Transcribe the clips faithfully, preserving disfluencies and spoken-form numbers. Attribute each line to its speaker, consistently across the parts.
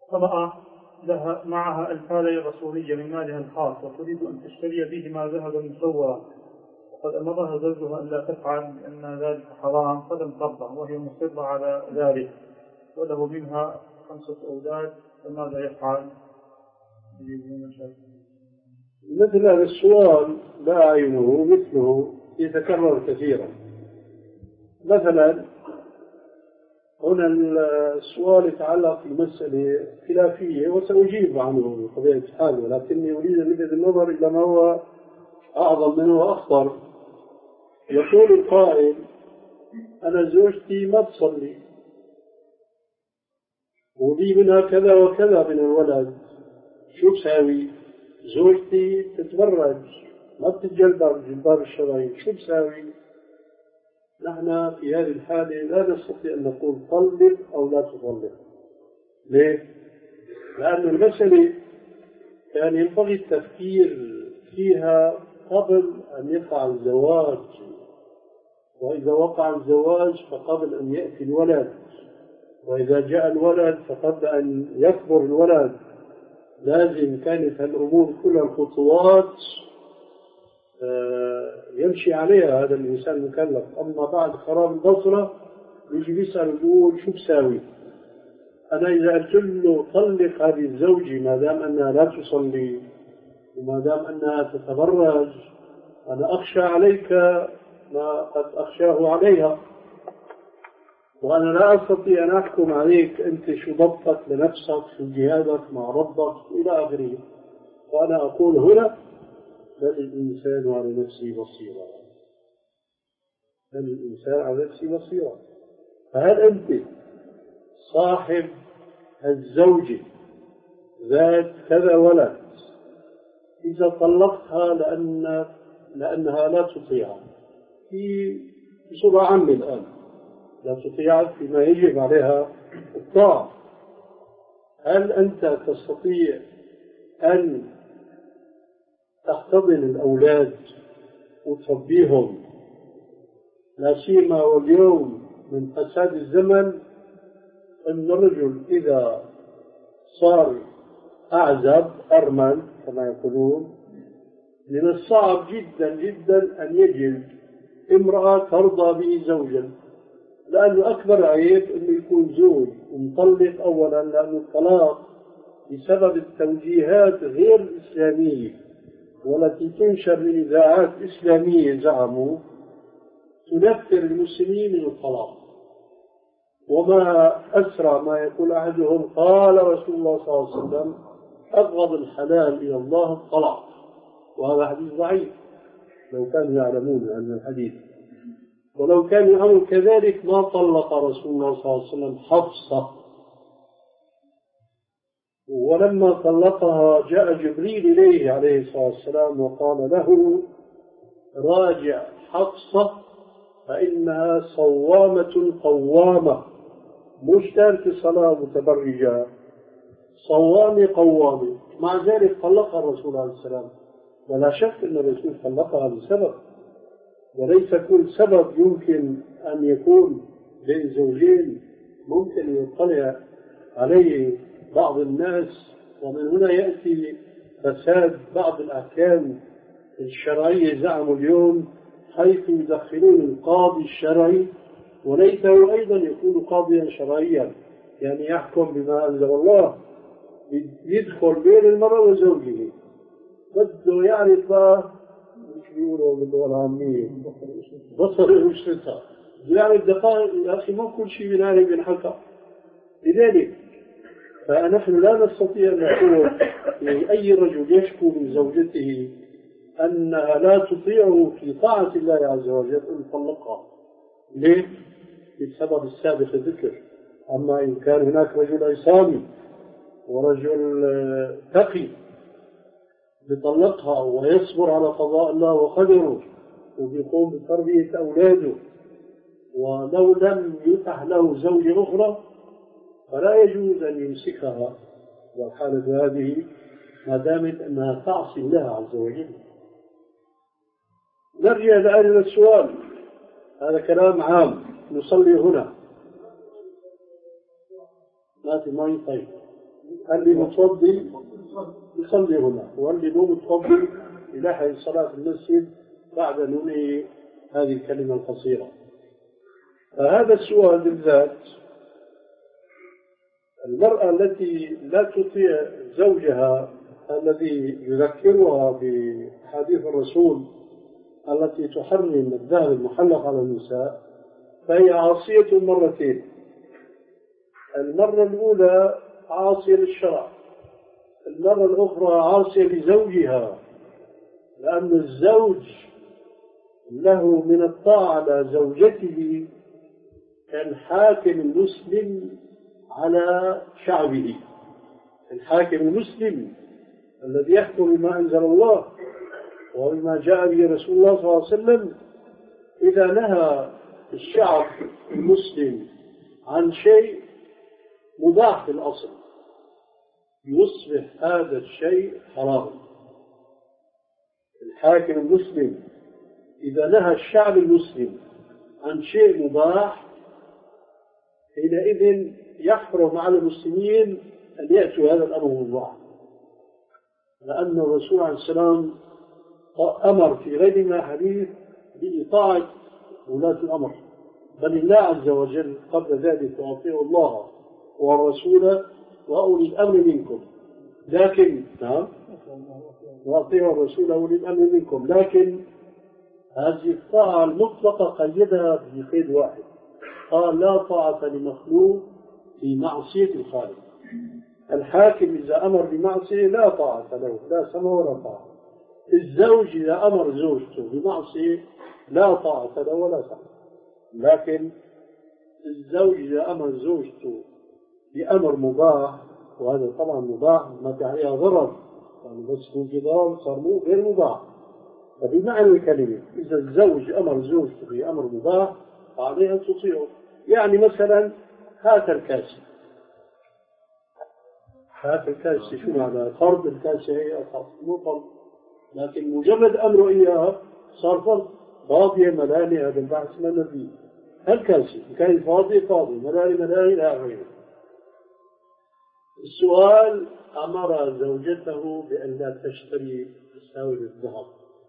Speaker 1: طبعا لها معها الفالة الرسولية من مالها الخاص وتريد أن تشتري بهما ذهبا مصورا، وقد أمرها زوجها أن لا تفعل لأن ذلك حرام، فلم ترضى وهي مصرة على ذلك، وله منها خمسة أولاد، فماذا يفعل؟
Speaker 2: مثل هذا السؤال لا أعينه مثله يتكرر كثيرا. مثلا هنا السؤال يتعلق في مسألة خلافية وسأجيب عنه بطبيعة الحال، ولكني أريد أن ألفت النظر إلى ما هو أعظم منه وأخطر. يقول القائل: أنا زوجتي ما تصلي ولي منها كذا وكذا من الولد، شو بساوي؟ زوجتي تتبرج ما بتتجلبر الجلباب الشرعي، شو بساوي؟ نحن في هذه الحالة لا نستطيع أن نقول طلق أو لا تطلق. ليه؟ لأن المسألة كان ينبغي التفكير فيها قبل أن يقع الزواج، وإذا وقع الزواج فقبل أن يأتي الولد، وإذا جاء الولد فقبل أن يكبر الولد. لازم كانت الأمور كل الخطوات يمشي عليها هذا الإنسان المكلف. أما بعد خراب البصرة يجي بيسأل يقول شو بساوي؟ أنا إذا قلت له طلق هذه الزوجة ما دام أنها لا تصلي وما دام أنها تتبرج، أنا أخشى عليك ما قد أخشاه عليها، وأنا لا أستطيع أن أحكم عليك أنت شو ضبطك لنفسك في جهادك مع ربك إلى آخره. وأنا أقول هنا: بل الإنسان على نفسه بصيرا، بل الإنسان على نفسه بصيرا. فهل أنت صاحب الزوجة ذات كذا ولد إذا طلقتها لأن لأنها لا تطيعك في بصورة عامة الآن، لا تطيعك فيما يجب عليها الطاعة، هل أنت تستطيع أن تحتضن الأولاد وتربيهم؟ لا سيما واليوم من فساد الزمن أن الرجل إذا صار أعزب أرمل كما يقولون، من الصعب جدا جدا أن يجد امرأة ترضى به زوجا، لأنه أكبر عيب أنه يكون زوج ومطلق. أولا لأن الطلاق بسبب التوجيهات غير الإسلامية والتي تنشر من إذاعات إسلامية زعموا تنفر المسلمين من الطلاق. وما أسرع ما يقول أحدهم: قال رسول الله صلى الله عليه وسلم: أبغض الحلال إلى الله الطلاق. وهذا حديث ضعيف لو كانوا يعلمون أن الحديث، ولو كان الأمر كذلك ما طلق رسول الله صلى الله عليه وسلم حفصة. ولما طلقها جاء جبريل إليه عليه الصلاة والسلام وقال له: راجع حفصة فإنها صوامة قوامة، مش تارك الصلاة متبرجة، صوامة قوامة. مع ذلك طلقها الرسول عليه السلام، ولا شك أن الرسول طلقها بسبب، وليس كل سبب يمكن أن يكون بين زوجين ممكن يطلع عليه بعض الناس. ومن هنا يأتي فساد بعض الأحكام الشرعية زعموا اليوم، حيث يدخلون القاضي الشرعي وليته أيضا يكون قاضيا شرعيا، يعني يحكم بما أنزل الله، يدخل بين المرأة وزوجه، بده يعرف مش بيقولوا باللغة العامية بصر وشتها، يعني الدقائق يا أخي ما كل شيء بنعرف بنحكى. لذلك فنحن لا نستطيع أن نقول لأي رجل يشكو من زوجته أنها لا تطيعه في طاعة الله عز وجل أن يطلقها. ليه؟ بسبب السابق الذكر. أما إن كان هناك رجل عصامي ورجل تقي بيطلقها ويصبر على قضاء الله وقدره وبيقوم بتربية أولاده، ولو لم يتح له زوجة أخرى فلا يجوز أن يمسكها، والحالة هذه ما دامت أنها تعصي الله عز وجل. نرجع الآن إلى السؤال، هذا كلام عام. نصلي هنا ما في ماء. طيب اللي متوضي يصلي هنا، واللي مو متوضي يلحق صلاة المسجد بعد ننهي هذه الكلمة القصيرة. فهذا السؤال بالذات، المرأة التي لا تطيع زوجها الذي يذكرها بحديث الرسول التي تحرم الذهب المحلق على النساء، فهي عاصية مرتين. المرة الأولى عاصية للشرع، المرة الأخرى عاصية لزوجها، لأن الزوج له من الطاعة على زوجته كالحاكم المسلم على شعبه. الحاكم المسلم الذي يحكم بما أنزل الله وبما جاء به رسول الله صلى الله عليه وسلم، إذا نهى الشعب المسلم عن شيء مباح في الأصل يصبح هذا الشيء حراما. الحاكم المسلم إذا نهى الشعب المسلم عن شيء مباح حينئذ يحرم على المسلمين أن يأتوا هذا الأمر مباح، لأن الرسول عليه السلام أمر في غير ما حديث بإطاعة ولاة الأمر، بل الله عز وجل قبل ذلك وأطيعوا الله والرسول وأولي الأمر منكم، لكن نعم وأطيعوا الرسول وأولي الأمر منكم، لكن هذه الطاعة المطلقة قيدها بقيد واحد، قال لا طاعة لمخلوق في معصية الخالق. الحاكم إذا أمر بمعصية لا طاعة له، لا سمع ولا طاعة. الزوج إذا أمر زوجته بمعصية لا طاعة له ولا سمع. لكن الزوج إذا أمر زوجته بأمر مباح، وهذا طبعا مباح ما في عليها ضرر، يعني بس يكون في ضرر صار مو غير مباح. فبمعنى الكلمة إذا الزوج أمر زوجته بأمر مباح فعليها تطيعه. يعني مثلا هات الكاسة، هات الكاسة شو معنى؟ فرض الكاسة هي أصلا مو فرض، لكن مجرد أمره إياها صار فرض. فاضية ملالي هذا البحث ما نبيه. هالكاسة كان فاضي فاضي ملالي ملالي لا غيره. السؤال أمر زوجته بأن لا تشتري أساور الذهب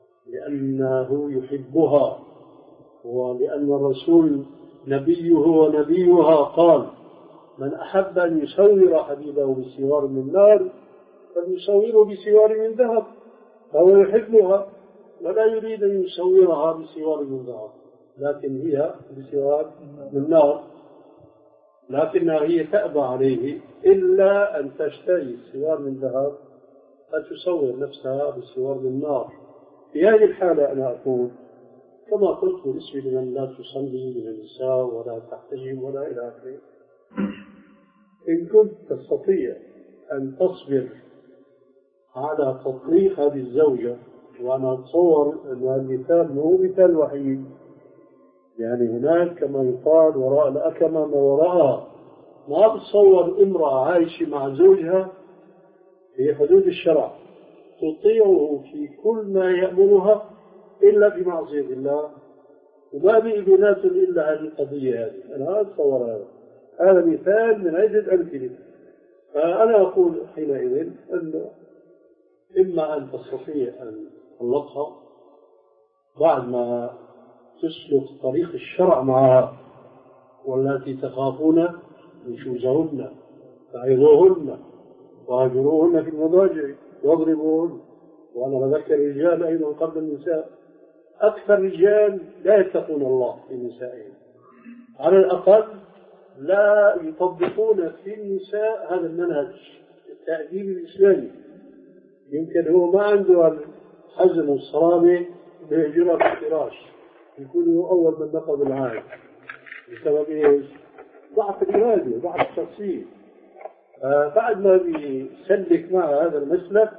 Speaker 2: لأنه يحبها، ولأن الرسول نبيه ونبيها قال من أحب أن يسور حبيبه بسوار من نار فليسوره بسوار من ذهب، فهو يحبها ولا يريد أن يسورها بسوار من ذهب، لكن هي بسوار من نار، لكنها هي تأبى عليه إلا أن تشتري سوار من ذهب فتسور نفسها بسوار من نار. في هذه الحالة أنا أقول كما قلت بالنسبة لمن لا تصلي من النساء ولا تحتجم ولا إلى آخره، إن كنت تستطيع أن تصبر على تطليق هذه الزوجة، وأنا أتصور أن هذا المثال مو مثال وحيد، يعني هناك كما يقال وراء الأكمة ما وراءها. ما بتصور امرأة عايشة مع زوجها في حدود الشرع تطيعه في كل ما يأمرها إلا بمعصية الله، وما بإذنات إلا هذه القضية هذه. أنا أتصور هذا هذا مثال من عدة أمثلة. فأنا أقول حينئذ أنه إما أن تستطيع أن تطلقها بعد ما تسلك طريق الشرع معها، والتي تخافون نشوزهن فعظوهن وهجروهن في المضاجع واضربوهن. وأنا بذكر الرجال أيضا قبل النساء، أكثر رجال لا يتقون الله في نسائهم، على الأقل لا يطبقون في النساء هذا المنهج التأديب الإسلامي. يمكن هو ما عنده الحزم والصرامة بهجرة في الفراش، يكون هو أول من نقض العهد بسبب إيش؟ ضعف الإرادة ضعف الشخصية. بعد ما بيسلك مع هذا المسلك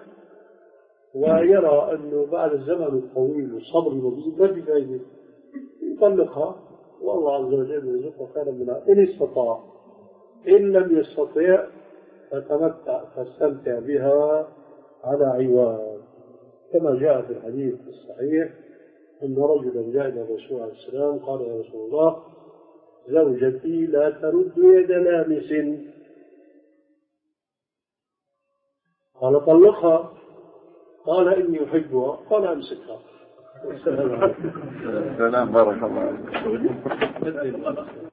Speaker 2: ويرى أنه بعد الزمن الطويل والصبر المزيد ما في فائدة يطلقها، والله عز وجل يرزقه خيرا منها إن استطاع. إن لم يستطيع فتمتع فاستمتع بها على عواد، كما جاء في الحديث الصحيح أن رجلا جاء إلى الرسول عليه السلام قال يا رسول الله زوجتي لا ترد يد لامس، قال طلقها، قال إني أحبها، قال أمسكها.
Speaker 3: السلام بارك الله.